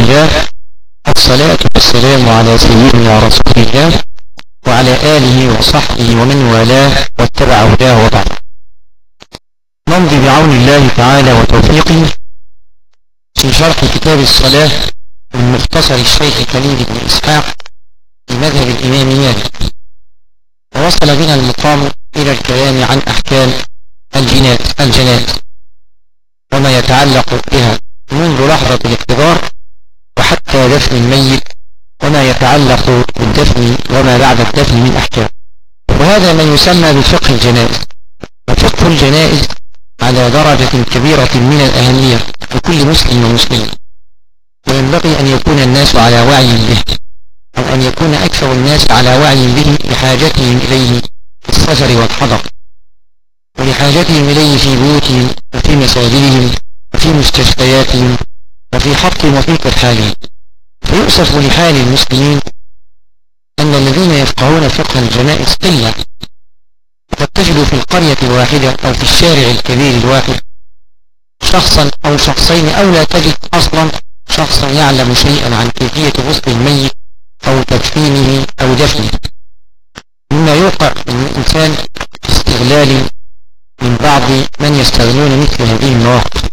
الله، الصلاة والسلام على سيدنا رسول الله وعلى آله وصحبه ومن والاه واتبع هداه وبعد. نمضي بعون الله تعالى وتوفيقه في شرح كتاب الصلاة من مختصر الشيخ خليل بن إسحاق بمذهب الإمام مالك، ووصل بنا المقام إلى الكلام عن أحكام الجنائز وما يتعلق بها منذ لحظة الاحتضار وحتى دفن الميت، وما يتعلق بالدفن وما بعد الدفن من أحكام. وهذا ما يسمى بفقه الجنائز. وفقه الجنائز على درجة كبيرة من الأهمية لكل مسلم ومسلم، وينبغي أن يكون الناس على وعي به، أو أن يكون أكثر الناس على وعي به لحاجتهم إليه في السفر والحضر، ولحاجتهم إليه في بيوتهم وفي مساجدهم وفي مستشفياتهم وفي حقهم وفي ترحالهم. فيؤسف لحال المسلمين أن الذين يفقهون فقه الجنائز قلة، قد تجد في القرية الواحدة أو في الشارع الكبير الواحد شخصا أو شخصين، أو لا تجد أصلا شخصا يعلم شيئا عن كيفية غسل الميت أو تدفينه أو دفنه، مما يوقع من الإنسان في استغلال من بعض من يستغلون مثل هذه المواقف.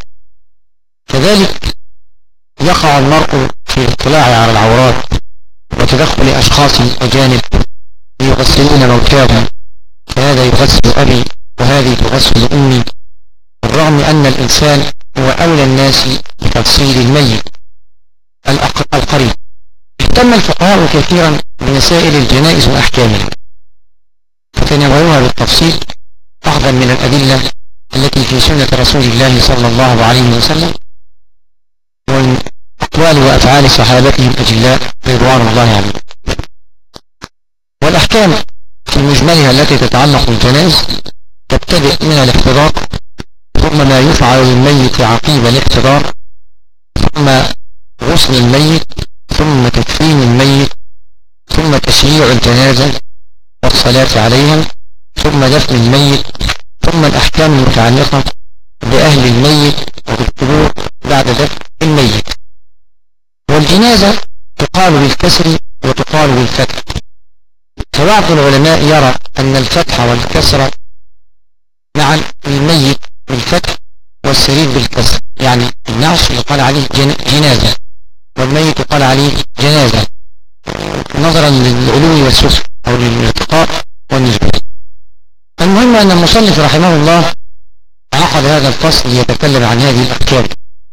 كذلك يقع المرء في الاطلاع على العورات وتدخل أشخاص أجانب يغسلون موتاهم، فهذا يغسل أبي وهذه تغسل أمي، بالرغم أن الإنسان هو أولى الناس بتغسيل الميت القريب. اهتم الفقهاء كثيرا بمسائل الجنائز وأحكامها، فتناولوها بالتفصيل أخذا من الأدلة التي في سنة رسول الله صلى الله عليه وسلم ومن أقوال وأفعال صحابته الأجلاء رضوان الله عليهم. والأحكام في مجملها التي تتعلق بالجنائز تبتدئ من الاحتضار، ثم ما يفعل للميت عقيب الاحتضار، ثم غسل الميت، ثم تكفين الميت، ثم تشييع الجنازة والصلاة عليها، ثم دفن الميت، ثم الأحكام المتعلقة بأهل الميت وبالقبور بعد دفن الميت. والجنازة تقال بالكسر وتقال بالفتح، فبعض العلماء يرى أن الفتح والكسر معا الميت بالفتح والسرير بالكسر، يعني النعش يقال عليه جنازة والميت يقال عليه جنازة، نظرا للعلو والسفل أو للارتقاء والنزول. المهم أن المصنف رحمه الله عقد هذا الفصل ليتكلم عن هذه الأحكام.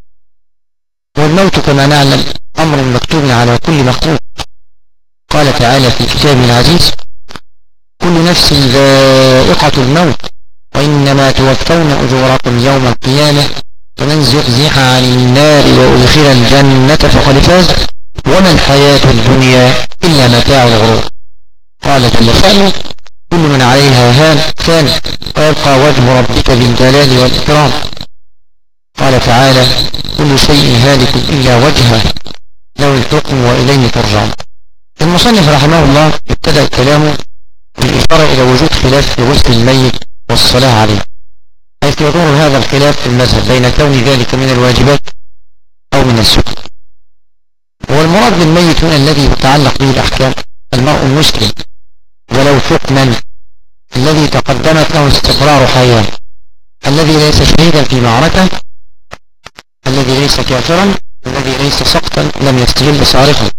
والموت كما نعلم أمر مكتوب على كل مخلوق، قال تعالى في كتابه العزيز: كل نفس ذائقة الموت وإنما توفون أجوركم يوم القيامة فمن زحزح عن النار وأدخل الجنة فقد فاز وما الحياة الدنيا إلا متاع الغرور. قال جل شأنه: كل من عليها فان ويبقى وجه ربك ذي الجلال والإكرام. قال تعالى: كل شيء هالك إلا وجهه له الحكم وإليه ترجعون. المصنف رحمه الله ابتدأ كلامه بالإشارة إلى وجود خلاف في غسل الميت والصلاة عليه، حيث يدور هذا الخلاف في المذهب بين كون ذلك من الواجبات أو من السنن. والمراد بالميت هنا الذي يتعلق به الأحكام المرء المسلم ولو حكما، الذي تقدمت له استقرار حياة، الذي ليس شهيدا في معركة، الذي ليس كافرا، الذي ليس سقطا لم يستجل صارخا،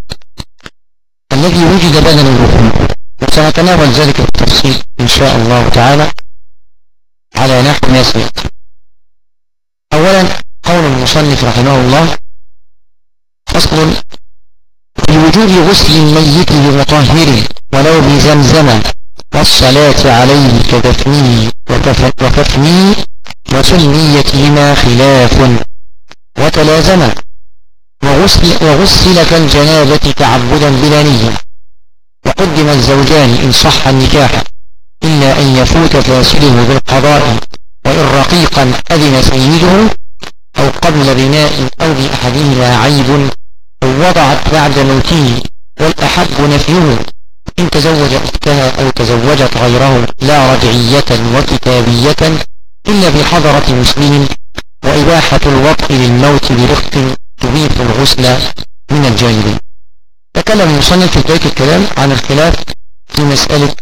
الذي وجد بدن الوحوم. وسنتناول ذلك بالتفصيل إن شاء الله تعالى على نحو ما سيأتي. أولا قول المصنف رحمه الله: فصل في وجوب غسل الميت بمطهر ولو بزمزم والصلاة عليه كدفنه وكفنه وسنيتهما خلاف وتلازم، وغسل كالجنابة تعبدا بلا نية. وقدم الزوجان إن صح النكاح إلا أن يفوت فاسده بالقضاء، وإن رقيقا أذن سيده أو قبل بناء أو بأحدهما عيب أو وضعت بعد موته، والأحب نفيه إن تزوج أختها أو تزوجت غيره لا رجعية وكتابية إلا بحضرة مسلم، وإباحة الوطء للموت برفق تبيح الغسل من من الجاهلين. تكلم المصنف في بداية الكلام عن الخلاف في مسألة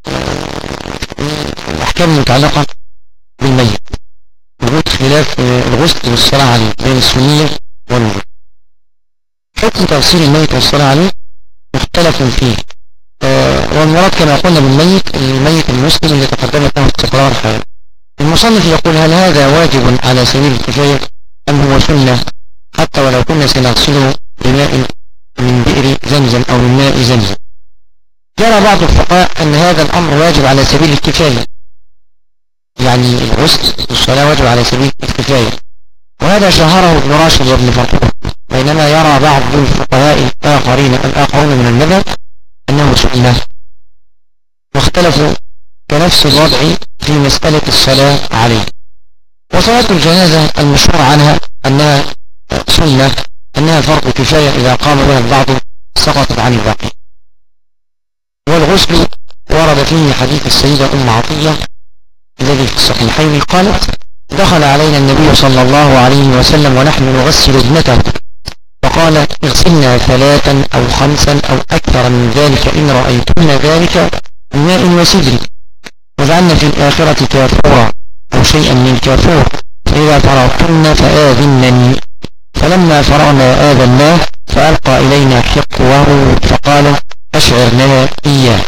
الأحكام المتعلقة بالميت، وجود خلاف الغسل والصلاة عليه بين السنية والوجود. حكم تغسيل الميت والصلاة عليه مختلف فيه، والمراد كما قلنا بالميت الميت المسلم اللي تقدمت له استقرار حياته. المصنف يقول: هل هذا واجب على سبيل الكفاية أم هو سنة حتى ولو كنا سنغسله بماء من بئر زمزم أو من ماء زمزم؟ يرى بعض الفقهاء أن هذا الأمر واجب على سبيل الكفاية، يعني الغسل والصلاة واجب على سبيل الكفاية، وهذا شهره ابن راشد وابن فرقوق، بينما يرى بعض الفقهاء الآخرون من المذهب أنه سنة، واختلفوا كنفس الوضع في مسألة الصلاة عليه. وصلاة الجنازة المشهور عنها أنها سنة، أنها فرض كفاية إذا قام بها البعض سقطت عن الباقي. والغسل ورد فيه حديث السيدة أم عطية الذي في الصحيحين قالت: دخل علينا النبي صلى الله عليه وسلم ونحن نغسل ابنته، فقال: اغسلنا 3 أو 5 أو أكثر من ذلك إن رأيتن ذلك بماء وسدر، وجعلنا في الآخرة كافورا أو شيئا من كافور، فإذا فرغتن فآذنني. فلما فرغنا آذناه فألقى إلينا حقوه فقال: أشعرنا إياه.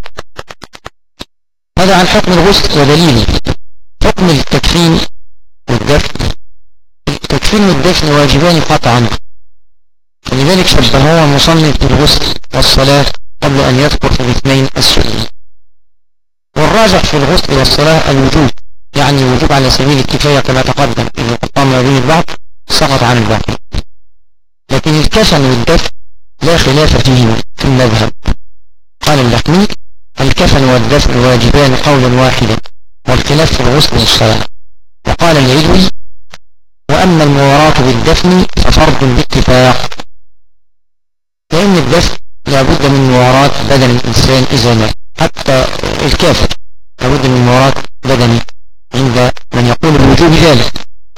هذا عن حكم الغسل ودليله. حكم التكفين والدفن: التكفين والدفن واجبان قطعا، فلذلك شبهه المصنف بالغسل والصلاة قبل أن يذكر في الاثنين السنة. والراجح في الغسل والصلاة الوجوب، يعني وجوب على سبيل الكفاية كما تقدم، إذا قام به البعض سقط عن الباقي. لكن الكفن والدفن لا خلاف فيه في المذهب. قال اللحمي: الكفن والدفن واجبان قولا واحدا، والخلاف في الغسل والصلاة. وقال العلوي: وأما المواراة بالدفن ففرض باتفاق، لأن الدفن لابد من مواراة بدن الإنسان إذا مات، حتى الكافر لابد من مواراة بدنه عند من يقول بوجوب ذلك.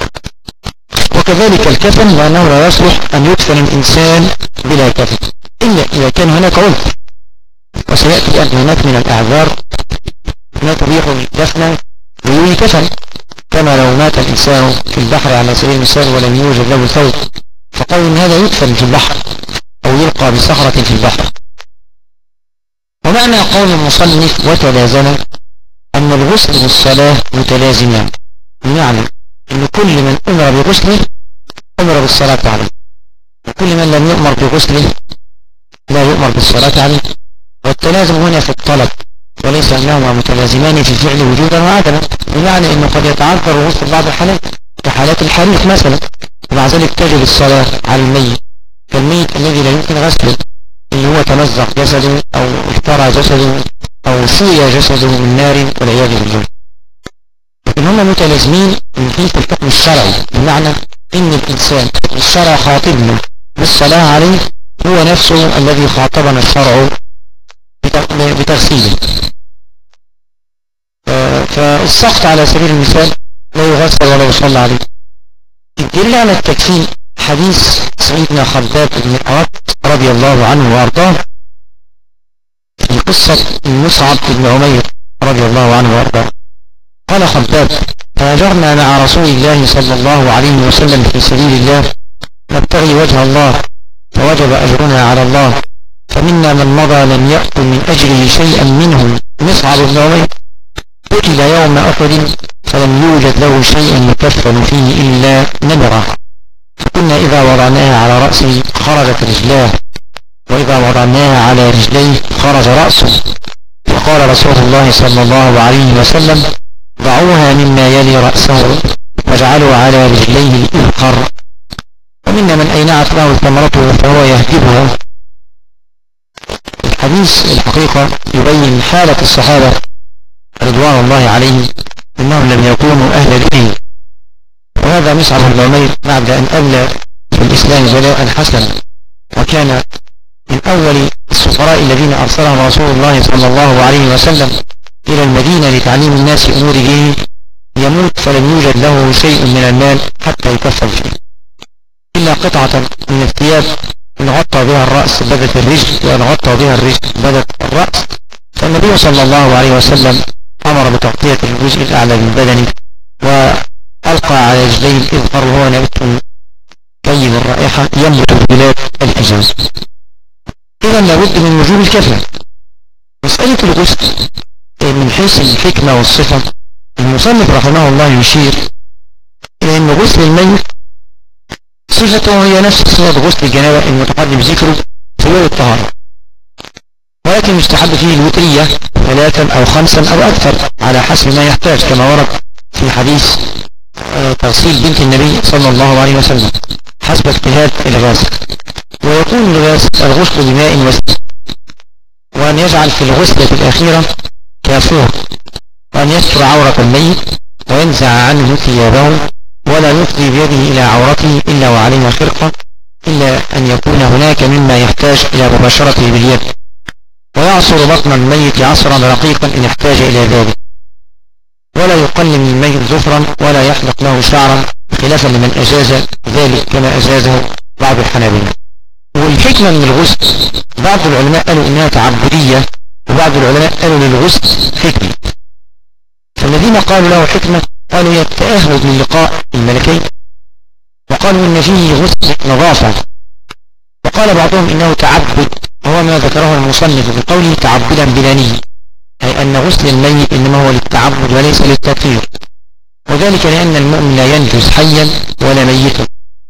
وكذلك الكفن، لأنه لا يصلح أن يدفن الإنسان بلا كفن إلا إذا كان هناك عذر، وسيأتي أن هناك من الأعذار ما تبيح الدفن بدون كفن، كما لو مات الإنسان في البحر على سبيل المثال ولم يوجد له ثوب، فقول هذا يدفن في البحر أو يلقى بصخرة في البحر. ومعنى قول المصنف وتلازم أن الغسل والصلاة متلازمان، بمعنى أن كل من أمر بغسله أمر بالصلاة عليه، وكل من لم يؤمر بغسله لا يؤمر بالصلاة عليه. والتلازم هنا في الطلب، وليس أنهما متلازمان في الفعل وجودا وعدما، بمعنى أنه قد يتعذر الغسل بعض الحالات كحالات الحريق مثلا، ومع ذلك تجب الصلاة على الميت، كالميت الذي لا يمكن غسله، اللي هو تمزق جسده أو احترى جسده أو شوي جسده من نار والعياذ بالله. لكن هم متلازمين من حيث الحكم الشرعي، بمعنى إن الإنسان الشرع خاطبنا بالصلاة عليه هو نفسه الذي خاطبنا الشرع بتغسيله. فالسقط على سبيل المثال لا يغسل ولا يصلى عليه. الدليل على التكفين حديث سيدنا خباب بن الأرت رضي الله عنه وأرضاه في قصة مصعب بن عمير رضي الله عنه وأرضاه. قال خباب: هاجرنا مع رسول الله صلى الله عليه وسلم في سبيل الله نبتغي وجه الله، فوجب أجرنا على الله، فمنا من مضى لم يأكل من أجره شيئا منه مصعب بن عمير، قتل يوم أحد فلم يوجد له شيء يكفن فيه إلا نمرة، فكنا إذا وضعناها على رأسه خرجت رجلاه، وإذا وضعناها على رجليه خرج رأسه، فقال رسول الله صلى الله عليه وسلم: ضعوها مما يلي رأسه واجعلوا على رجليه الإذخر. ومنا من أينعت له ثمرته فهو يهدبها. الحديث الحقيقة يبين حالة الصحابة رضوان الله عليهم، إنهم لم يكونوا أهل دين. وهذا مصعب بن عمير بعد أن أبلى في الإسلام بلاء حسنا، وكان من أول السفراء الذين أرسلهم رسول الله صلى الله عليه وسلم إلى المدينة لتعليم الناس أمور دينه، يموت فلم يوجد له شيء من المال حتى يكفن فيه إلا قطعة من الثياب نغطى بها الرأس بدت الرجل ونغطى بها الرجل بدت الرأس. فالنبي صلى الله عليه وسلم أمر بتغطية الجزء الأعلى من بدنه، وألقى على رجليه الإظهر وهو نبت طيب الرائحة ينبت ببلاد الحجاز. إذا لابد من وجوب الكفن. مسألة الغسل من حيث الحكمة والصفة، المصنف رحمه الله يشير إلى أن غسل الميت صفته هي نفس صفة غسل الجنابة المتقدم ذكره في باب الطهارة، ولكن يستحب فيه الوترية 3 أو 5 أو أكثر على حسب ما يحتاج، كما ورد في حديث تغسيل بنت النبي صلى الله عليه وسلم حسب اجتهاد الغاسل. ويكون الغسل بماء وسط، وأن يجعل في الغسلة الأخيرة كافور، وأن يستر عورة الميت وينزع عنه ثيابه، ولا يفضي بيده إلى عورته إلا وعليها خرقة، إلا أن يكون هناك مما يحتاج إلى مباشرته باليد، ويعصر بطن الميت عصرا رقيقا إن احتاج إلى ذلك، ولا يقلم الميت ظفرا ولا يحلق له شعرا، خلافا لمن أجاز ذلك كما أجازه بعض الحنابلة. والحكمة من الغسل بعض العلماء قالوا إنها تعبدية، وبعض العلماء قالوا للغسل حكمة. فالذين قالوا له حكمة قالوا هي التأهب للقاء الملكين، وقالوا إن فيه غسل نظافة، وقال بعضهم إنه تعبد، وهو ما ذكره المصنف بقوله تعبدا بلا نية، أي أن غسل الميت إنما هو للتعبد وليس للتطهير، وذلك لأن المؤمن لا ينجس حيا ولا ميتا،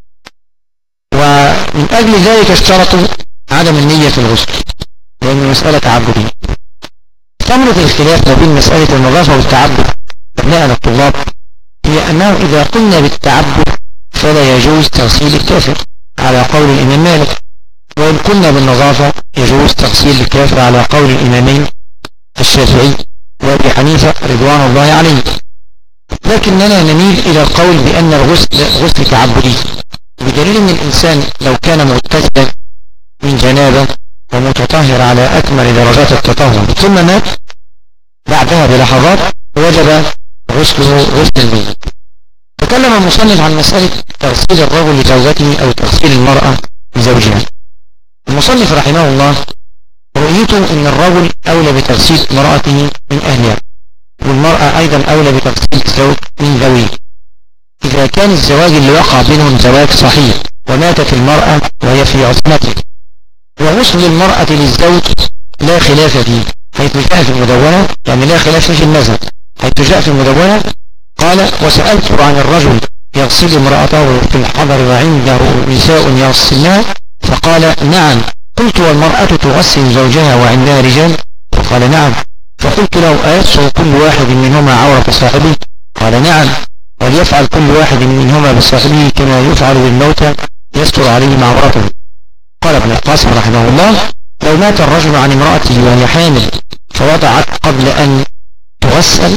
ومن أجل ذلك اشترطوا عدم النية في الغسل لأن المسألة تعبدية. ثمرة الخلاف ما بين مسألة النظافة والتعبد أبناء الطلاب هي أنه إذا قلنا بالتعبد فلا يجوز تغسيل الكافر على قول الإمام مالك، وإن قلنا بالنظافة يجوز تغسيل الكافر على قول الإمامين الشافعي وأبي حنيفة رضوان الله عليه. لكننا نميل إلى القول بأن الغسل غسل تعبدي، بدليل أن الإنسان لو كان مغتسلا من جنابه ومتطهر على أكمل درجات التطهر ثم مات بعدها بلحظات وجب غسله غسل الميت. تكلم المصنف عن مسألة تغسيل الرجل لزوجته أو تغسيل المرأة لزوجها. المصنف رحمه الله رؤيته أن الرجل أولى بتغسيل امرأته من أهلها، والمرأة أيضا أولى بتغسيل الزوج من ذويه، إذا كان الزواج اللي وقع بينهم زواج صحيح وماتت المرأة وهي في عصمته. وغسل المرأة للزوج لا خلاف فيه، حيث جاء في المدونة، يعني لا خلاف في المذهب، حيث جاء في المدونة قال: وسألت عن الرجل يغسل امرأته في الحضر وعنده نساء يغسلنها، فقال: نعم. قلت: والمرأة تغسل زوجها وعندها رجال؟ فقال: نعم. فقلت له: أيسر كل واحد منهما عورة صاحبه؟ قال: نعم. وليفعل كل واحد منهما بصاحبه كما يفعل بالموتى يستر عليهم عورته. قال ابن القاسم رحمه الله: لو مات الرجل عن امرأته وهي حامل فوضعت قبل أن تغسل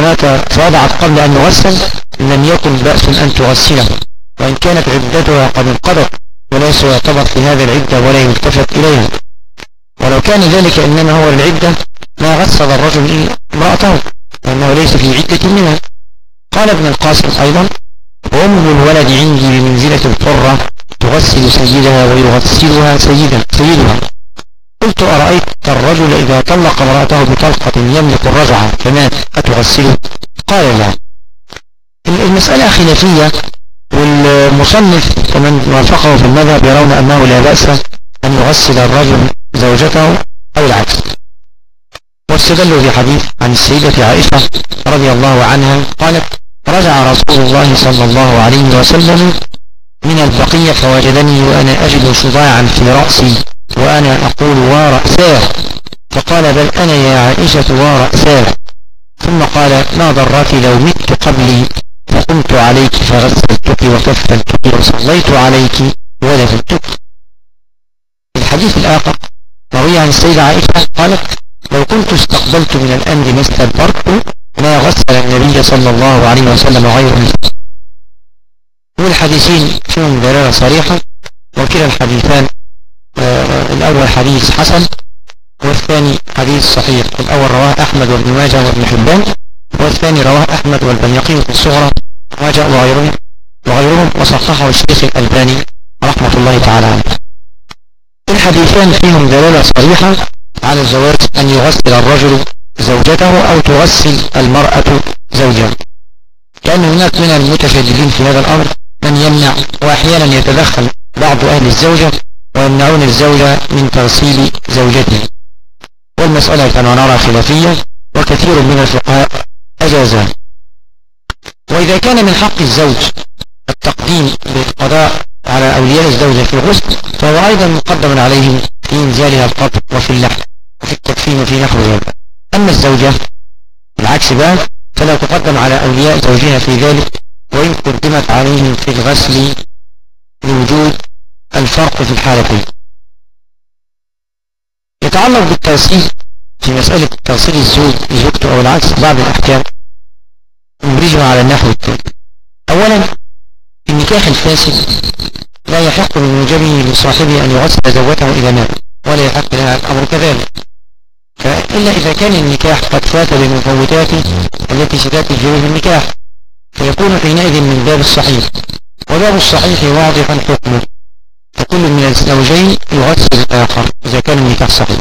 نغسل لم يكن بأس أن تغسله، وإن كانت عدتها قد انقضت وليس يعتبر في هذا العدة ولا يلتفت إليها. ولو كان ذلك إنما هو للعدة ما غسل الرجل امرأته لأنه ليس في عدة منها. قال ابن القاسم أيضا: وأم الولد عندي بمنزلة الحرة تغسل سيدها ويغسلها سيدها. قلت: أرأيت الرجل إذا طلق امرأته بطلقة يملك الرجعة فمات أتغسله؟ قال: لا. المسألة خلافية، والمصنف ومن وافقه في المذهب يرون أنه لا بأس أن يغسل الرجل زوجته أو العكس، واستدلوا بحديث عن السيدة عائشة رضي الله عنها قالت: رجع رسول الله صلى الله عليه وسلم من البقية فوجدني وأنا أجد صداعا في رأسي وأنا أقول: ورأساه. فقال: بل أنا يا عائشة ورأساه. ثم قال: ما ضرك لو مت قبلي فقمت عليك فغسلتك وكفلتك وصليت عليك ودفنتك. الحديث الآخر روي عن السيدة عائشة قالت: لو كنت استقبلت من الأمر ما استدبرت ما غسل النبي صلى الله عليه وسلم غيره. والحديثين فيهم دلالة صريحة، وكلا الحديثان الأول حديث حسن والثاني حديث صحيح. الأول رواه أحمد وابن ماجه وابن حبان، والثاني رواه أحمد والبيهقي في الصغرى وغيرهم وصححه الشيخ الألباني رحمة الله تعالى عليه. الحديثان فيهم دلالة صريحة على الجواز أن يغسل الرجل زوجته أو تغسل المرأة زوجها، لأن هناك من المتشددين في هذا الأمر من يمنع، وأحيانا يتدخل بعض أهل الزوجة ويمنعون الزوجة من تغسيل زوجته، والمسألة كما نرى خلافية، وكثير من الفقهاء أجازها. وإذا كان من حق الزوج التقديم بالقضاء على أولياء الزوجة في الغسل، فهو أيضا مقدم عليهم في إنزالها القطر وفي اللحم وفي التكفين وفي نحو ذلك. أما الزوجة العكس بقى فلا تقدم على أولياء زوجها في ذلك، وإن قدمت عليهم في الغسل لوجود الفرق في الحالتين. يتعلق بالتغسيل في مسألة تغسيل الزوج لزوجته أو العكس بعض الأحكام نبرزها على النحو التالي. أولا، النكاح الفاسد لا يحق بموجبه لصاحبه أن يغسل زوجته إذا مات، ولا يحق لها الأمر كذلك، إلا إذا كان النكاح قد فات بمفوتاته التي ستأتي في النكاح، فيكون حينئذ من باب الصحيح، وباب الصحيح واضح حكمه، فكل من الزوجين يغسل الآخر إذا كان النكاح صحيح.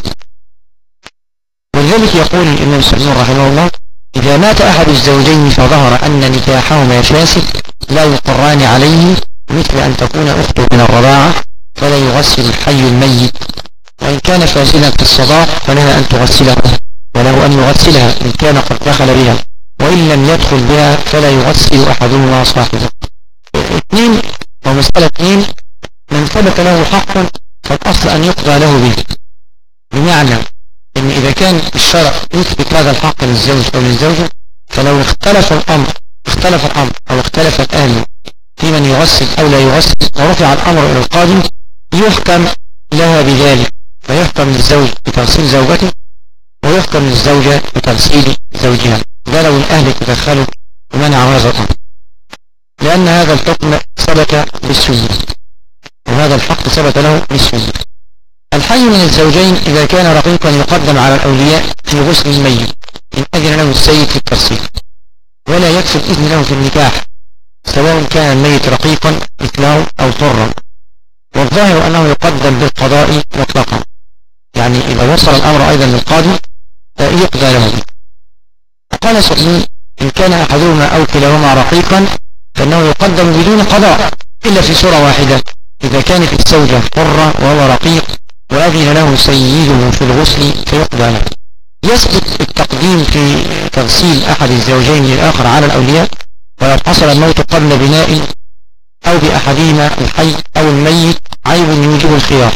ولذلك يقول الإمام سلمان رحمه الله: إذا مات أحد الزوجين فظهر أن نكاحهما فاسد لا يقران عليه، مثل أن تكون أخته من الرضاعة فلا يغسل الحي الميت، وإن كان فاسدا في الصداق فلها أن تغسله، وله أن يغسلها إن كان قد دخل بها، وإن لم يدخل بها فلا يغسل أحدهما صاحبه. اثنين، ومسألة اثنين، من ثبت له حق فالأصل أن يقضى له به، بمعنى إن إذا كان الشرع يثبت هذا الحق للزوج أو للزوجة، فلو اختلف الأمر أو اختلف الأهل في من يغسل أو لا يغسل ورفع الأمر إلى القاضي، يحكم لها بذلك، فيحكم للزوج بتغسيل زوجته ويحكم للزوجة بتغسيل زوجها، ده لو الأهل تدخلوا ومنعوا هذا الأمر، لأن هذا الحكم ثبت بالسنة، وهذا الحق ثبت له بالسنة. الحي من الزوجين إذا كان رقيقا يقدم على الأولياء في غسل الميت إن أذن له السيد في التغسيل، ولا يكفي الإذن له في النكاح سواء كان الميت رقيقا مثله أو طرا، والظاهر أنه يقدم بالقضاء مطلقا، يعني إذا وصل الأمر أيضا للقاضي يقضى له. وقال سلمان: إن كان أحدهما أو كلاهما رقيقا فإنه يقدم بدون قضاء، إلا في سورة واحدة، إذا كانت الزوجة حرة وهو رقيق وأذن له سيده في الغسل فيقضى له. يثبت التقديم في تغسيل أحد الزوجين للآخر على الأولياء، ولو حصل الموت قبل بناء أو بأحدهما الحي أو الميت عيب يوجب الخيار،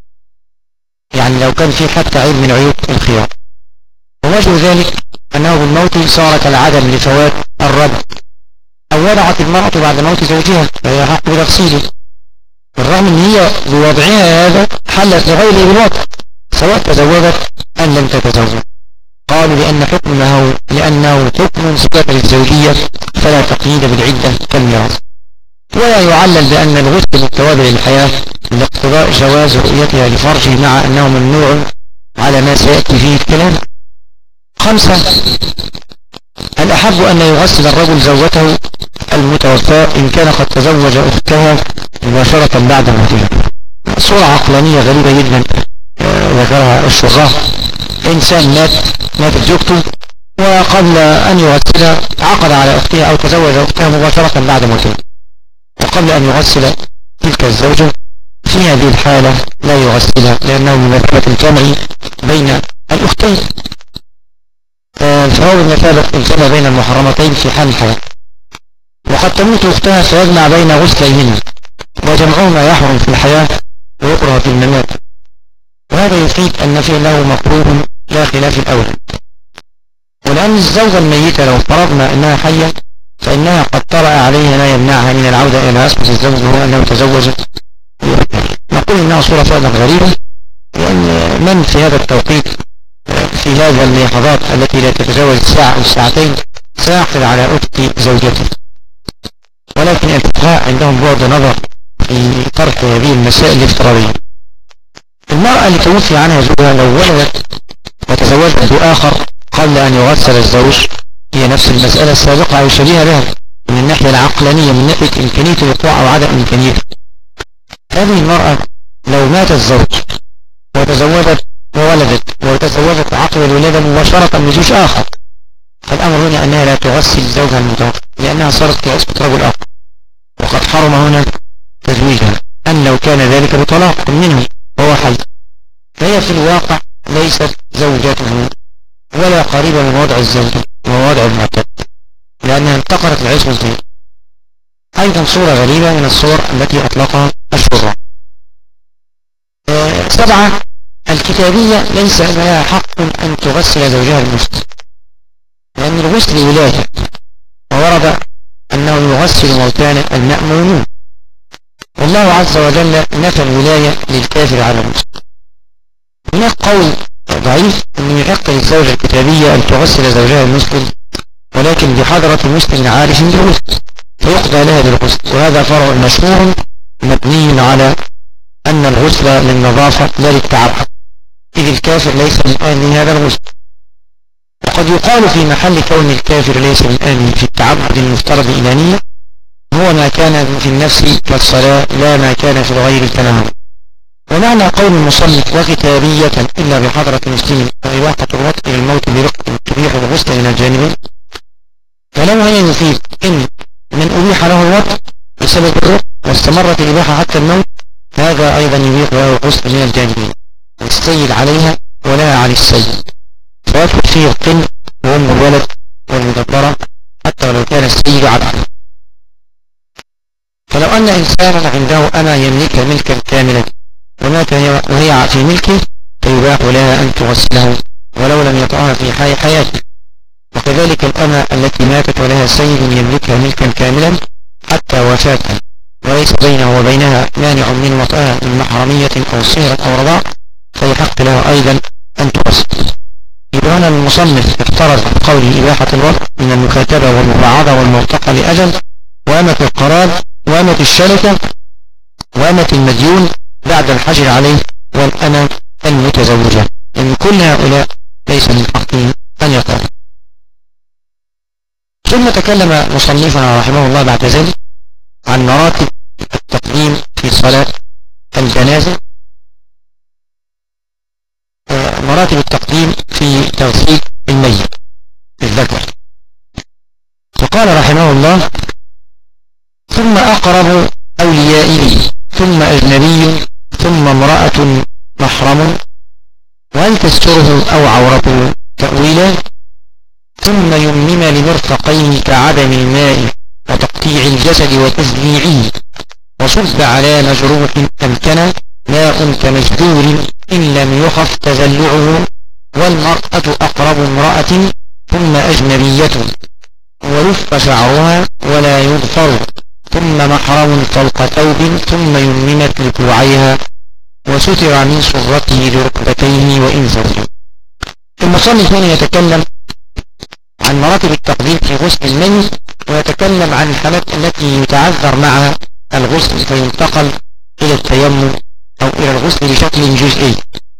يعني لو كان في حتى عيب من عيوب الخيار. ووجه ذلك أنه بالموت صار كالعدم لفوات الرد، أو وضعت المرأة بعد موت زوجها فهي حق بتغسيله، بالرغم أن هي بوضعها هذا حلت لغيره بالوضع سواء تزوجت أم لم تتزوج. قالوا لأنه حكم صفة للزوجية فلا تقييد بالعدة كالميراث. ولا يعلل بأن الغسل بالتوابع للحياة لاقتضاء جواز رؤيتها لفرجه، مع أنه ممنوع على ما سيأتي فيه الكلام. 5. الأحب أن يغسل الرجل زوجته المتوفاة إن كان قد تزوج أختها مباشرة بعد موتها. صورة عقلانية غريبة جدا ذكرها الشراح. إنسان ماتت زوجته، وقبل أن يغسلها عقد على أختها أو تزوج أختها مباشرة بعد موتها، وقبل أن يغسل تلك الزوجة في هذه الحالة لا يغسلها، لأنه بمثابة الجمع بين الأختين، فهو بمثابة الجمع بين المحرمتين في حال الحياة. وقد تموت أختها فيجمع بين غسليهما، وجمعهما يحرم في الحياة ويكره في الممات، وهذا يفيد أن فعله مكروه لا خلاف الأولى. ولأن الزوجة الميتة لو فرضنا أنها حية فإنها قد طرأ عليها ما يمنعها من العودة إلى أسقط الزوج، وهو أنه تزوج. نقول إنها صورة فعلا غريبة، وأن من في هذا التوقيت في هذه اللحظات التي لا تتجاوز ساعة أو ساعتين سيعقد على أخت زوجته. ولكن الفقهاء عندهم بعد نظر في طرح هذه المسائل الافتراضية. المرأة اللي توفي عنها زوجها لو ولدت وتزوجت بآخر قبل أن يغسل الزوج، هي نفس المسألة السابقة أو شبيهة بها من الناحية العقلانية، من ناحية إمكانية الوقوع أو عدم إمكانيته. هذه المرأة لو مات الزوج تزوجت وولدت وتزوجت عقب الولادة مباشرة بزوج آخر، فالأمر هنا أنها لا تغسل زوجها المتوفى لأنها صارت كعصبة رجل آخر، وقد حرم هنا تزويجها أن لو كان ذلك بطلاق منه وهو حي، فهي في الواقع ليست زوجته ولا قريبة من وضع الزوجة ووضع المعتد، لأنها انتقلت العصبة فيه. أيضا صورة غريبة من الصور التي أطلقها الشرع. 7. الكتابية ليس لها حق أن تغسل زوجها المسلم، لأن الغسل ولاية، وورد أنه يغسل موتان المأمونون، والله عز وجل نفى الولاية للكافر على المسلم. هناك قول ضعيف أن يحق للزوجة الكتابية أن تغسل زوجها المسلم، ولكن بحضرة مسلم عارف بالغسل فيقضى لها بالغسل، وهذا فرع مشروع مبني على أن الغسل للنظافة لا للتعبد، إذ الكافر ليس من أهل هذا الغسل. وقد يقال في محل كون الكافر ليس من أهل في التعبد المفترض إيمانيا هو ما كان في النفس كالصلاة لا ما كان في الغير التناول. ومعنى قول المصنف وكتابية إلا بحضرة مسلم وإباحة الوطء إلى الموت برق تبيح الغسل من الجانبين، فلو هي يفيد إن من أبيح له الوطء بسبب الرق واستمرت الإباحة حتى الموت، هذا أيضا يبيح له الغسل من الجانبين، والسيد عليها ولها على السيد، فيدخل فيه القن وأم الولد والمدبرة حتى ولو كان السيد عبدا. فلو أن إنسانا عنده أما يملكها ملكا كاملا ومات وهي في ملكه فيباح لها أن تغسله ولو لم يطعها في حياته، وكذلك الأمة التي ماتت ولها سيد يملكها ملكا كاملا حتى وفاتها وليس بينه وبينها مانع من وطئها من محرمية أو صهرة أو رضاع، فيحق لها أيضا أن تغسل. يبقى هنا المصنف افترض بقوله إباحة الوطء من المكاتبة والمباعضة والمرتقى لأجل وأمة القرار وأمة الشركة وأمة المديون بعد الحجر عليه والأمة المتزوجة، لأن كل هؤلاء ليس من حقهم أن يطعوا. ثم تكلم مصنفنا رحمه الله بعد ذلك عن مراتب التقديم في صلاة الجنازة، مراتب التقديم في تغسيل الميت الذكر. وقال رحمه الله ثم أقرب أوليائه ثم أجنبي ثم امرأة محرم وأن تستره أو عورته تأويلا، ثم يمم لمرفقين كعدم الماء وتقطيع الجسد وتزليعه، وصب على مجروح أمكن ماء كمجدور إن لم يخف تزلعه، والمرأة أقرب امرأة ثم أجنبية ويف شعرها ولا يظفر، ثم محرم فوق ثوب ثم يممت لكوعيها وستر من سرته لركبتيه وإن زوج. المصنف هنا يتكلم عن مراتب التقديم في غسل الميت، ويتكلم عن الحالات التي يتعذر معها الغسل فينتقل إلى التيمم أو إلى الغسل بشكل جزئي.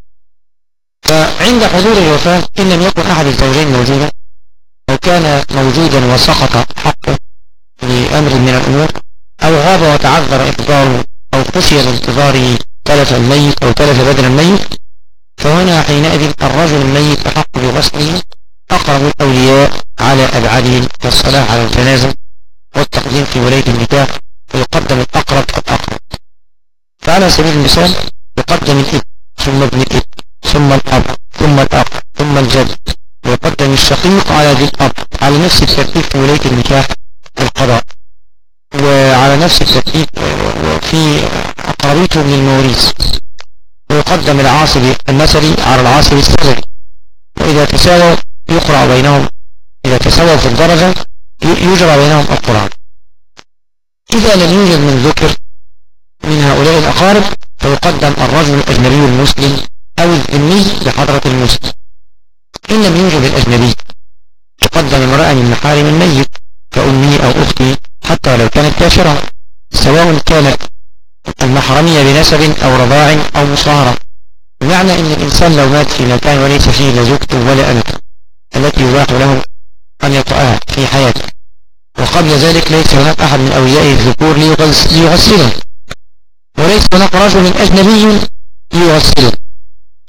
فعند حضور الوفاة إن لم يكن أحد الزوجين موجودا أو كان موجودا وسقط حقه لأمر من الأمور أو غاب وتعذر إحضاره أو خشي بانتظاره تلف الميت أو تلف بدن الميت، فهنا حينئذ الرجل الميت أحق بغسله أقرب الأولياء على أبعدهم كالصلاة على الجنازة والتقديم في ولاية النكاح، ويقدم الأقرب فالأقرب. فعلى سبيل المثال يقدم الابن ثم ابن الابن ثم الأب ثم الأخ ثم الجد، ويقدم الشقيق على ذي الأب على نفس الترتيب في ولاية النكاح والقضاء، وعلى نفس الترتيب في أقربيته من المواريث، ويقدم العاصب المثلي على العاصب السببي، وإذا تساووا يقرأ بينهم، إذا تساووا في الدرجة يجرى بينهم القرآن. إذا لم يوجد من ذكر من هؤلاء الأقارب فيقدم الرجل الأجنبي المسلم أو الذمي بحضرة المسلم. إن لم يوجد الأجنبي تقدم امرأة من محارم الميت كأمه أو أخته حتى لو كانت كافرة، سواء كانت المحرمية بنسب أو رضاع أو مصاهرة، بمعنى أن الإنسان لو مات في مكان وليس فيه لا زوجته ولا أمته التي يباح له أن يطأها في حياته، وقبل ذلك ليس هناك أحد من أوليائه الذكور ليغسله، وليس هناك رجل أجنبي ليغسله،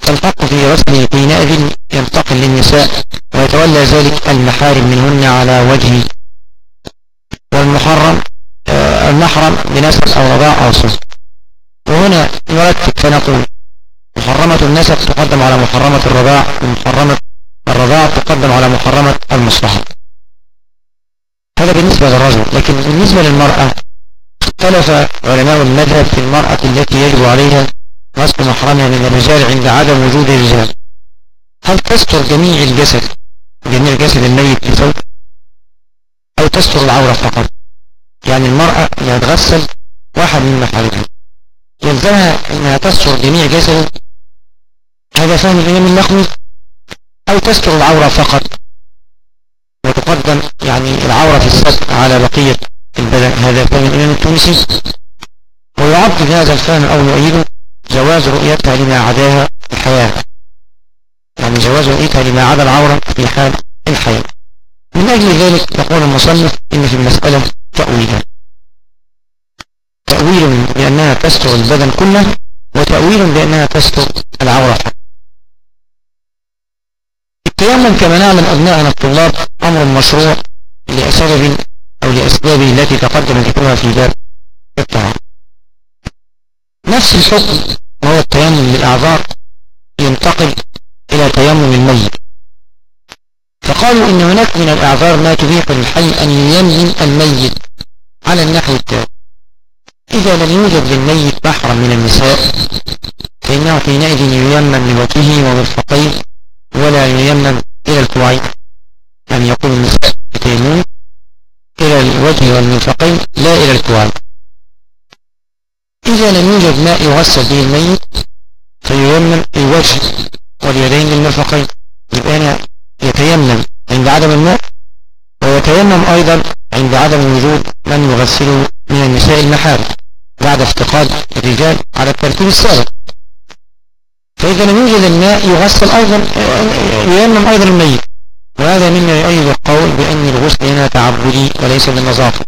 فالحق في غسله حينئذ ينتقل للنساء ويتولى ذلك المحارم منهن على وجه، والمحرم المحرم بنسب أو رضاع أو صهر. وهنا نرتب فنقول محرمة النسب تقدم على محرمة الرضاع، ومحرمة الرضاع تقدم على محرمة المصلحة. هذا بالنسبة للرجل. لكن بالنسبة للمرأة اختلف علماء المذهب في المرأة التي يجب عليها غسل محرمها من الرجال عند عدم وجود الرجال. هل تستر جميع الجسد، جميع جسد الميت بثوب، أو تستر العورة فقط؟ يعني المرأة اللي هتغسل واحد من محارمها يلزمها انها تستر جميع جسده، هذا فهم الإمام النخعي، أو تستر العورة فقط وتقدم يعني العورة في السبت على بقية البدن، هذا فهم الإمام التونسي. ويعضد هذا الفهم أو يؤيده جواز رؤيتها لما عداها الحياة، يعني جواز رؤيتها لما عدا العورة في حال الحياة. من أجل ذلك يقول المصنف إن في المسألة تأويلا، تأويل بأنها تستر البدن كله، وتأويل بأنها تستر العورة فقط. التيمم كما نعلم أبناءنا الطلاب أمر مشروع لسبب أو لأسباب التي تقدم ذكرها في باب الطهارة. نفس الحكم وهو التيمم للأعذار ينتقل إلى تيمم الميت، فقالوا إن هناك من الأعذار ما تبيح للحي أن ييمم الميت على النحو التالي: إذا لم يوجد للميت محرم من النساء فإنه حينئذ ييمم لوجهه ومرفقيه ولا ييمم إلى الكوعين، يعني يقول النساء يتيمون إلى الوجه والمرفقين لا إلى الكوعين. إذا لم يوجد ماء يغسل به الميت فييمم الوجه واليدين للمرفقين، يبقى أنا يتيمم عند عدم الماء، ويتيمم أيضا عند عدم وجود من يغسله من النساء المحارم بعد افتقاد الرجال على الترتيب السابق. فإذا لم يوجد الماء يغسل أيضا، ييمم أيضا الميت. وهذا مما يؤيد القول بأن الغسل هنا تعبدي وليس للنظافة،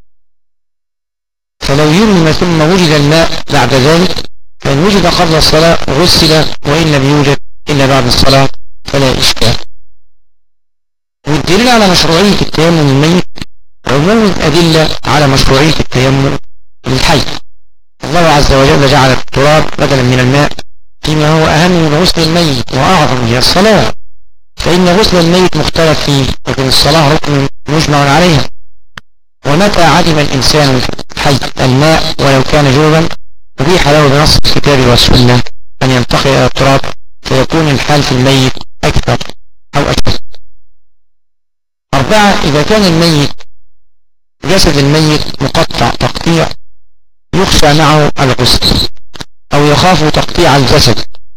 فلو يمم ثم وجد الماء بعد ذلك فإن وجد قبل الصلاة غسل، وإن لم يوجد إلا بعد الصلاة فلا إشكال. والدليل على مشروعية التيمم الميت عموم الأدلة على مشروعية التيمم للحي. الله عز وجل جعل التراب بدلا من الماء فيما هو أهم من غسل الميت وأعظم هي الصلاة، فإن غسل الميت مختلف فيه، لكن الصلاة ركن مجمع عليها. ومتى عدم الإنسان الحي الماء ولو كان جوبا أبيح له بنص الكتاب والسنة أن ينتقل إلى التراب، فيكون الحال في الميت أكثر أو أكثر. 4، إذا كان الميت جسد الميت مقطع تقطيع يخشى معه الغسل، أو يخاف تقطيع الجسد،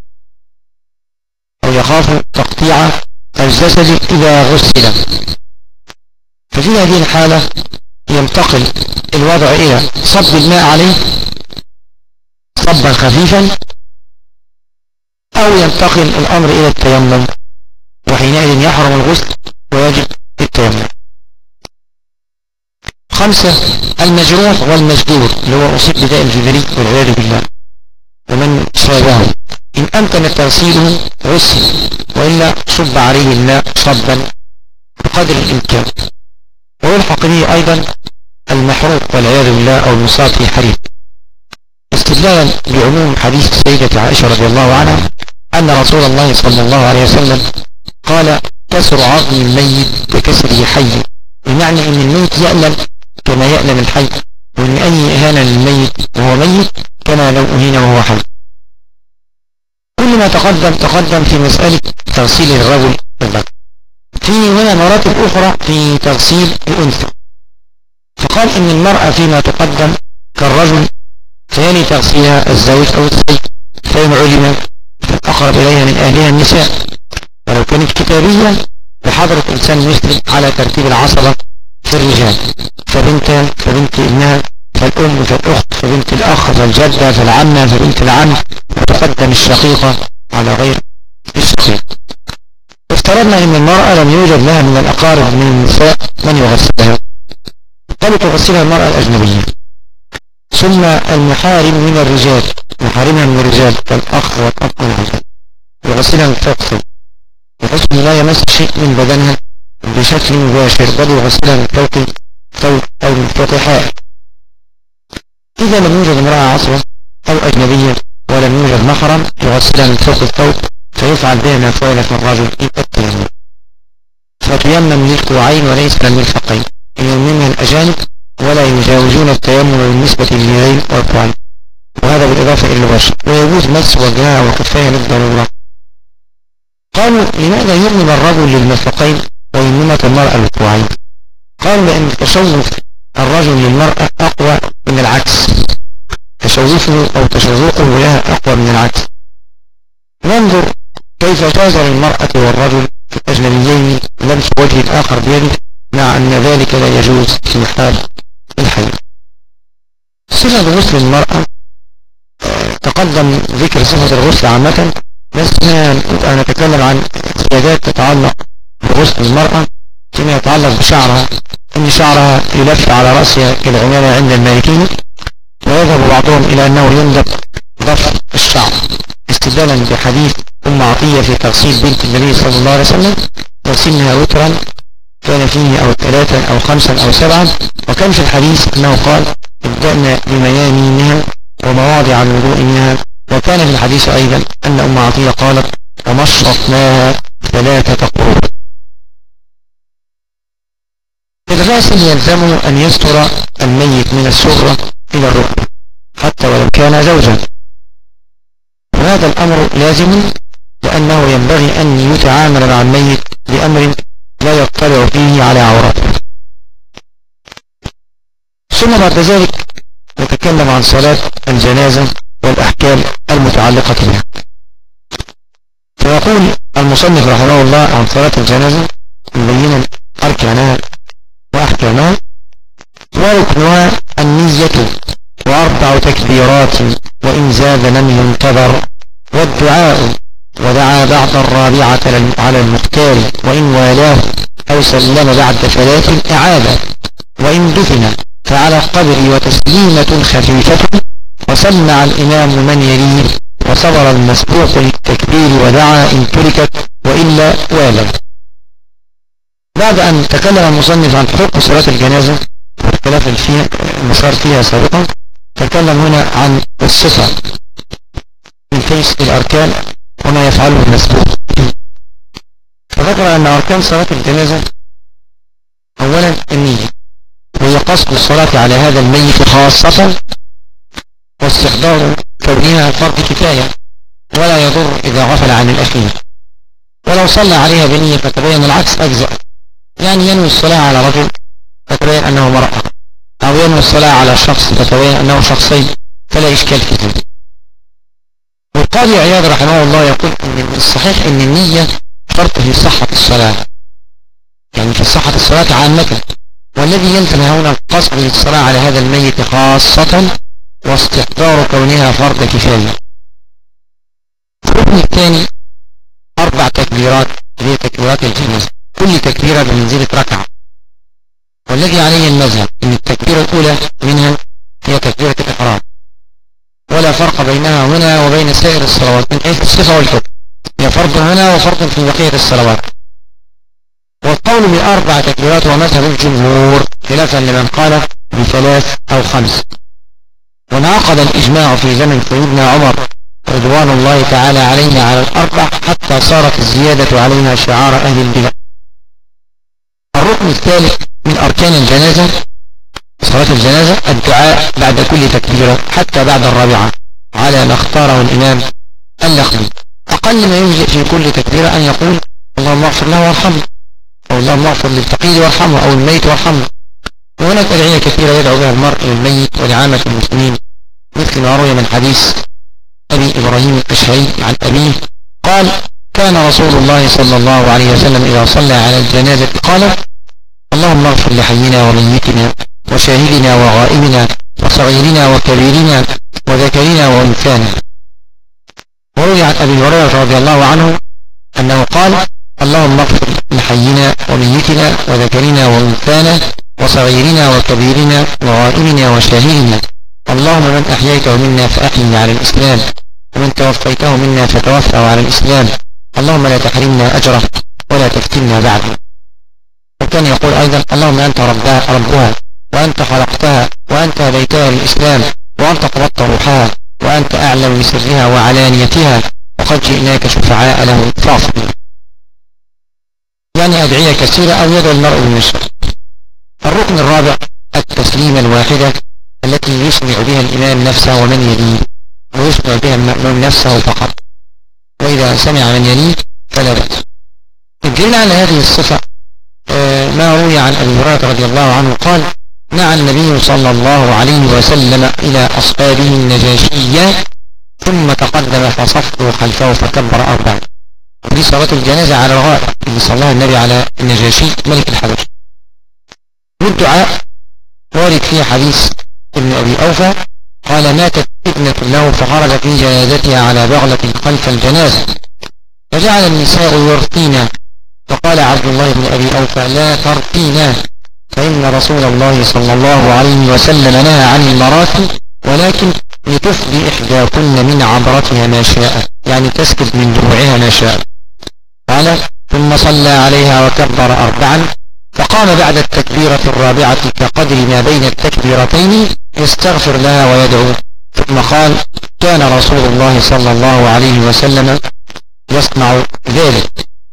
أو يخاف تقطيع الجسد إذا غسل، ففي هذه الحالة ينتقل الوضع إلى صب الماء عليه صبا خفيفا، أو ينتقل الأمر إلى التيمم، وحينئذ يحرم الغسل ويجب التيمم. 5، المجروح والمجدور اللي هو أصيب بداء الجدري والعياذ بالله ومن شابهه، إن أمكن تغسيله غسل، وإلا صب عليه الماء صبا بقدر الإمكان. ويلحق به أيضا المحروق والعياذ بالله أو المصاب في حريق، استدلالا بعموم حديث السيدة عائشة رضي الله عنها أن رسول الله صلى الله عليه وسلم قال: كسر عظم الميت ككسره حي، بمعنى أن الميت يألم كما يألم الحي، وأن أي إهانة للميت وهو ميت كما لو أهين وهو حي. كل ما تقدم في مسألة تغسيل الرجل الذكر. في هنا مراتب أخرى في تغسيل الأنثى، فقال إن المرأة فيما تقدم كالرجل فيلي تغسيلها الزوج أو السيد، فإن علم فالأقرب إليها من أهلها النساء، ولو كانت كتابيا بحضرة إنسان مسلم على ترتيب العصبة في الرجال، فبنتها فبنت ابنها فالأم فالأخت فبنت الأخ فالجدة فالعمة فبنت العم، وتقدم الشقيقة على غير الشقيق. افترضنا ان المرأة لم يوجد لها من الأقارب من النساء من يغسلها، قالوا تغسلها المرأة الأجنبية. ثم المحارم من الرجال، محارمها من الرجال كالأخ والأخ والعزيز، غاسلا فوق ثوب، بحيث لا يمس شيء من بدنها بشكل مباشر، بل يغسلها من فوق ثوب أو من فوق حائل. إذا لم يوجد امرأة عصبة أو أجنبية ولم يوجد محرم يغسلها من فوق الثوب، فيفعل بها ما فعل في الرجل التيمم، فتيمم للكوعين وليس للمرفقين، ييممها الأجانب ولا يجاوزون التيمم بالنسبة لليدين والكوعين، وهذا بالإضافة إلى الوجه، ويجوز مس وجهها وكفيها للضرورة. قالوا لماذا يمم الرجل للمرفقين ويممت المرأة للكوعين؟ قالوا لأن تشوف الرجل للمرأة أقوى من العكس، تشوفه أو تشوقه لها أقوى من العكس. ننظر كيف تظهر المرأة والرجل في الأجنبيين لمس وجه الآخر بيده، مع أن ذلك لا يجوز في حال الحيض. صفة غسل المرأة تقدم ذكر صفة الغسل عامة، بس أنا نتكلم عن زيادات تتعلق بغسل المرأة فيما يتعلق بشعرها، إن شعرها يلف على رأسها كالعمامة عند المالكية، ويذهب بعضهم إلى أنه يندب ضفر الشعر استدلالا بحديث أم عطية في تغسيل بنت النبي صلى الله عليه وسلم، غسلنها وترا كان فيه أو 3 أو 5 أو 7، وكان في الحديث أنه قال ابدأنا بميامينها ومواضع الوضوء منها، وكان في الحديث أيضا أن أم عطية قالت ومشطناها 3 قرون. الغاسل يلزمه أن يستر الميت من السرة إلى الركبة حتى ولو كان زوجا، وهذا الأمر لازم لأنه ينبغي أن يتعامل مع الميت بأمر لا يطلع فيه على عورته. ثم بعد ذلك نتكلم عن صلاة الجنازة والأحكام المتعلقة بها. فيقول المصنف رحمه الله عن صلاة الجنازة مبينا أركانها وأحكامها: وركنها النية و4 تكبيرات وإن زاد لم ينتظر، والدعاء ودعا بعد 4 على المختار، وإن والاه أو سلم بعد 3 أعاد، وإن دفن فعلى القبر وتسليمة خفيفة، وسمع الإمام من يليه، وصبر المسبوق للتكبير ودعا إن تركت وإلا والد. بعد أن تكلم المصنف عن حكم صلاة الجنازة واختلاف فيها المسار فيها سابقا، تكلم هنا عن الصفة من حيث الأركان وما يفعله المسبوق. فذكر أن أركان صلاة الجنازة أولا النية، وهي قصد الصلاة على هذا الميت خاصة، واستحضار كونها فرض كفاية ولا يضر إذا غفل عن الأخير، ولو صلى عليها بنية فتبين العكس أجزأ، يعني ينوي الصلاة على رجل فتبين أنه مرأة، أو ينوي الصلاة على شخص فتبين أنه شخصين، فلا إشكال في ذلك. والقاضي عياض رحمه الله يقول إن الصحيح أن النية شرط في صحة الصلاة، يعني في صحة الصلاة عامة، والذي يلزم هنا القصد للصلاة على هذا الميت خاصة واستحضار كونها فرض كفاية. الركن الثاني 4 تكبيرات هي تكبيرات الجنازة، كل تكبيرة بمنزلة ركعة، والذي عليه المذهب ان التكبيرة الأولى منها هي تكبيرة الإحرام، ولا فرق بينها هنا وبين سائر الصلوات من حيث الصفة والحكم، هي فرض هنا وفرض في بقية الصلوات. والقول ب4 تكبيرات هو مذهب الجمهور خلافا لمن قال ب3 أو 5. وانعقد الإجماع في زمن سيدنا عمر رضوان الله تعالى عليه على 4 حتى صارت الزيادة عليها شعار أهل البدع. الركن الثالث من أركان الجنازة صلاة الجنازة الدعاء بعد كل تكبيرة حتى بعد 4 على ما اختاره الإمام اللخمي. أقل ما يجزئ في كل تكبيرة أن يقول اللهم اغفر له وارحمه، أو اللهم اغفر للفقير وارحمه، أو الميت وارحمه. وهناك أدعية كثيرة يدعو بها المرء للميت ولعامة المسلمين، مثل ما روي من حديث أبي إبراهيم القشعري عن أبيه قال كان رسول الله صلى الله عليه وسلم إذا صلى على الجنازة قال اللهم اغفر لحينا وميتنا وشاهدنا وغائبنا وصغيرنا وكبيرنا وذكرنا وأنثانا. وروي عن أبي هريرة رضي الله عنه أنه قال اللهم اغفر لحينا وميتنا وذكرنا وأنثانا وصغيرنا وكبيرنا وغائبنا وشاهدنا، اللهم من أحييته منا فأحيي على الإسلام، ومن توفيته منا فتوفه على الإسلام، اللهم لا تحرمنا أجره ولا تفتنا بعده. وكان يقول أيضا اللهم أنت ربها وأنت خلقتها وأنت هديتها للإسلام وأنت قبضت روحها وأنت أعلم بسرها وعلانيتها وقد جئناك شفعاء له فاغفر. يعني أدعية كثيرة أو يدعو المرء بالنشر. الركن الرابع التسليم الواحدة التي يسمع بها الإمام نفسه ومن يليه، ويسمع بها المأموم نفسه فقط، وإذا سمع من يليه فلا بأس. الدليل على هذه الصفة ما روي عن أبي هريرة رضي الله عنه قال نعى النبي صلى الله عليه وسلم إلى أصحابه النجاشية ثم تقدم فصفوا خلفه فكبر أربعا. ودي صلاة الجنازة على الغائب اللي صلاها النبي على النجاشي ملك الحبشة. والدعاء وارد فيه حديث ابن أبي أوفى قال ماتت ابنة له فخرج في جنازتها على بغلة خلف الجنازة فجعل النساء يرقين، فقال عبد الله بن أبي أوفى لا ترقينا فإن رسول الله صلى الله عليه وسلم نهى عن المراثي ولكن لتفضي إحداكن من عبرتها ما شاء، يعني تسكت من دموعها ما شاء. قال ثم صلى عليها وكبر أربعا فقام بعد التكبيرة الرابعة كقدر ما بين التكبيرتين يستغفر لها ويدعو، ثم قال كان رسول الله صلى الله عليه وسلم يصنع ذلك.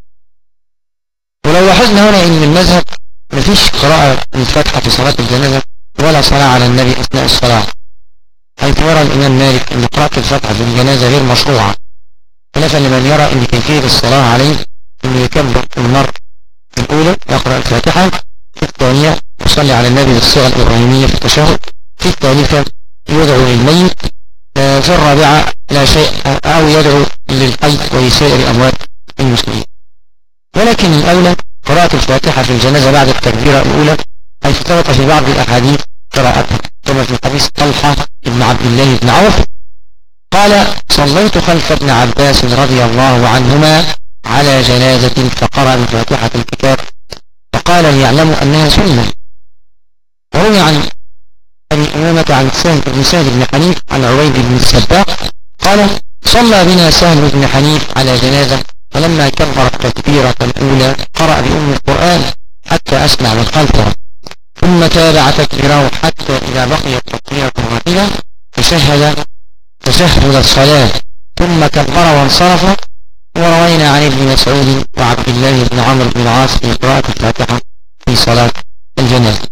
ولو لاحظنا هنا ان المذهب مفيش قراءة الفاتحة في صلاة الجنازة ولا صلاة على النبي اثناء الصلاة، حيث يرى الامام مالك ان قراءة الفاتحة في الجنازة غير مشروعة، خلافا لمن يرى ان كيفية الصلاة عليه انه يكبر المرة الاولى يقرأ الفاتحة، في الثانية يصلي على النبي بالصيغة الابراهيمية في التشهد، في الثالثة يدعو للميت، في الرابعة لا شيء او يدعو للحي ولسائر اموات المسلمين. ولكن الأولى قراءة الفاتحة في الجنازة بعد التكبيرة الأولى، حيث ثبت في بعض الأحاديث قراءتها كما في حديث طلحة بن عبد الله بن عوف قال صليت خلف ابن عباس رضي الله عنهما على جنازة فقرأ بفاتحة الكتاب فقال ليعلموا أنها سنة. وروي عن أبي أمامة عن سهل بن حنيف عن عبيد بن السباق قال صلى بنا سهل بن حنيف على جنازة فلما كبر التكبيرة الأولى قرأ بأم القرآن حتى أسمع من خلفه، ثم تابع تكبيره حتى إذا بقيت تكبيرة واحدة تشهد الصلاة ثم كبر وانصرف. وروينا عن ابن مسعود وعبد الله بن عمرو بن العاص في قراءة الفاتحة في صلاة الجنازة.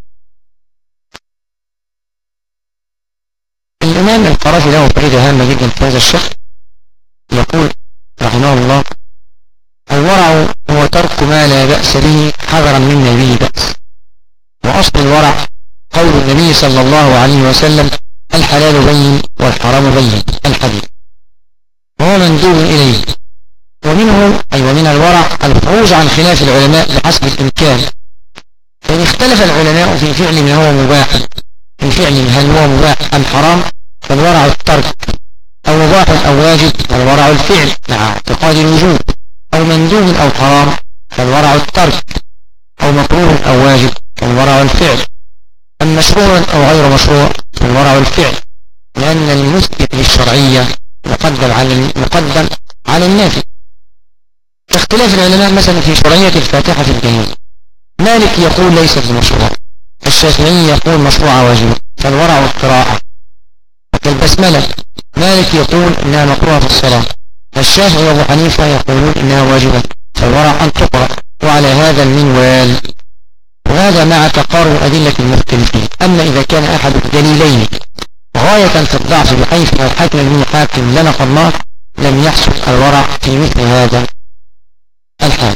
الإمام القرافي له فائدة هامة جدا في هذا الشق، يقول رحمه الله الورع هو ترك ما لا بأس به حذرا مما به بأس. وأصل الورع قول النبي صلى الله عليه وسلم الحلال بين والحرام بين الحديث، وهو مندوب إليه. ومنه أي ومن الورع الخروج عن خلاف العلماء بحسب الإمكان، فإن اختلف العلماء في فعل ما هو مباح، في فعل هل هو مباح أم حرام، فالورع الترك، أو مباح أو واجب فالورع الفعل مع اعتقاد الوجوب، أو مندوب أو حرام فالورع الترك، أو مكروه أو واجب فالورع الفعل، أم مشروع أو غير مشروع فالورع الفعل، لأن المثبت للشرعية مقدم على النافي. كاختلاف العلماء مثلا في شرعية الفاتحة في الجنازة، مالك يقول ليست بمشروع، الشافعي يقول مشروع واجب فالورع القراءة. وكالبسملة مالك يقول إنها مكروهة في الصلاة، الشافعي وابو حنيفة يقولون إنها واجبة فالورع أن تقرأ، وعلى هذا المنوال. وهذا مع تقارب أدلة المختلفين. أما إذا كان أحد الدليلين غاية في الضعف بحيث لو حكم به حاكم لنا الله لم يحصل الورع في مثل هذا الحال.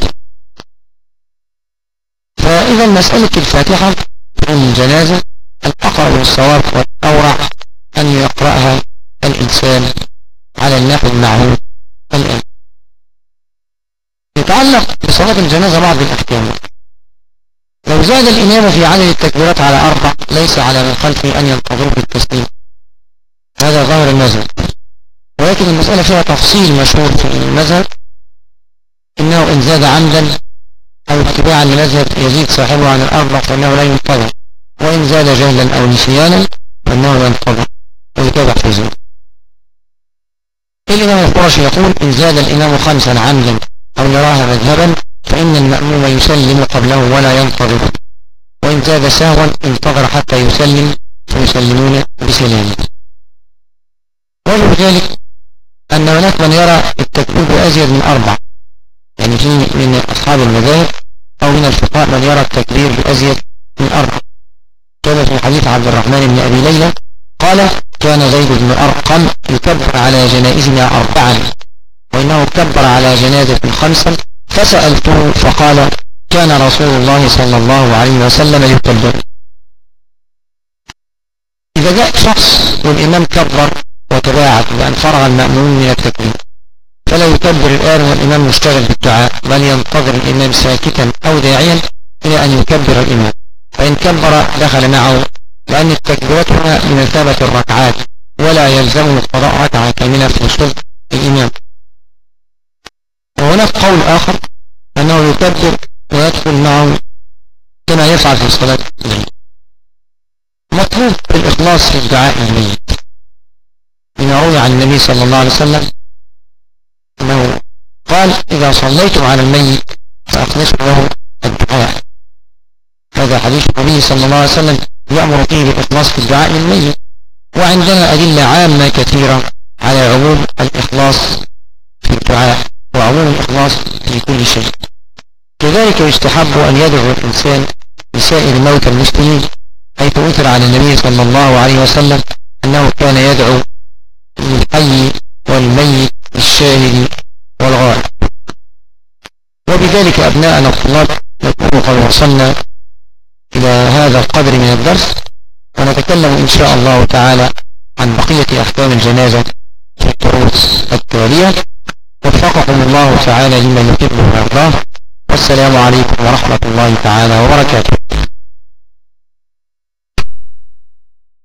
فإذا مسألة الفاتحة في الجنازة الأقرب للصواب والأورع أن يقرأها الإنسان على النحو المعهود الآن. يتعلق بصلاة الجنازة بعض الأحكام. لو زاد الإمام في عدد التكبيرات على 4 ليس على من خلفه أن ينتظروا في التسليم، هذا ظاهر المذهب. ولكن المسألة فيها تفصيل مشهور في المذهب، إنه إن زاد عمدا أو اتباعا لمذهب يزيد صاحبه عن 4 فإنه لا ينتظر، وإن زاد جهلا أو نسيانا فإنه ينتظر ويتابع في ذلك. الإمام القرشي يقول إن زاد الإمام خمسا عمدا أو يراها مذهبا فإن المأموم يسلم قبله ولا ينتظر، وإن زاد سهوا انتظر حتى يسلم فيسلمون بسلامه. وجه ذلك أن هناك من يرى التكبير بأزيد من 4، يعني في من أصحاب المذاهب أو من الفقهاء من يرى التكبير بأزيد من 4، كما في حديث عبد الرحمن بن أبي ليلى قال كان زيد بن أرقم يكبر على جنائزنا 4، وإنه كبر على جنازة 5، فسألته فقال كان رسول الله صلى الله عليه وسلم يكبر. إذا جاء شخص والإمام كبر وتباعد بأن فرغ المأمون من التكبير فلا يكبر الآن والإمام مشتغل بالدعاء، بل ينتظر الإمام ساكتا أو داعيا إلى أن يكبر الإمام، فإن كبر دخل معه، لأن التكبيرات هنا بمثابة الركعات ولا يلزمه قضاء ركعة كاملة في وصول الإمام. وهناك قول آخر أنه يكبر ويدخل معه كما يفعل في صلاة الليل. مطلوب الإخلاص في الدعاء للميت، لما روي عن النبي صلى الله عليه وسلم أنه قال إذا صليتم على الميت فأخلصوا له الدعاء. هذا حديث النبي صلى الله عليه وسلم يأمر فيه بالإخلاص في الدعاء للميت، وعندنا أدلة عامة كثيرة على عموم الإخلاص في الدعاء وعموم الإخلاص في كل شيء. كذلك يستحب أن يدعو الإنسان لسائر الموتى المسلمين، حيث أثر عن النبي صلى الله عليه وسلم أنه كان يدعو للحي والميت الشاهد والغائب. وبذلك أبناءنا الطلاب نكون قد وصلنا إلى هذا القدر من الدرس، ونتكلم إن شاء الله تعالى عن بقية أحكام الجنازة في الدروس التالية. وفقكم الله تعالى لما يحبه ويرضاه، والسلام عليكم ورحمة الله تعالى وبركاته.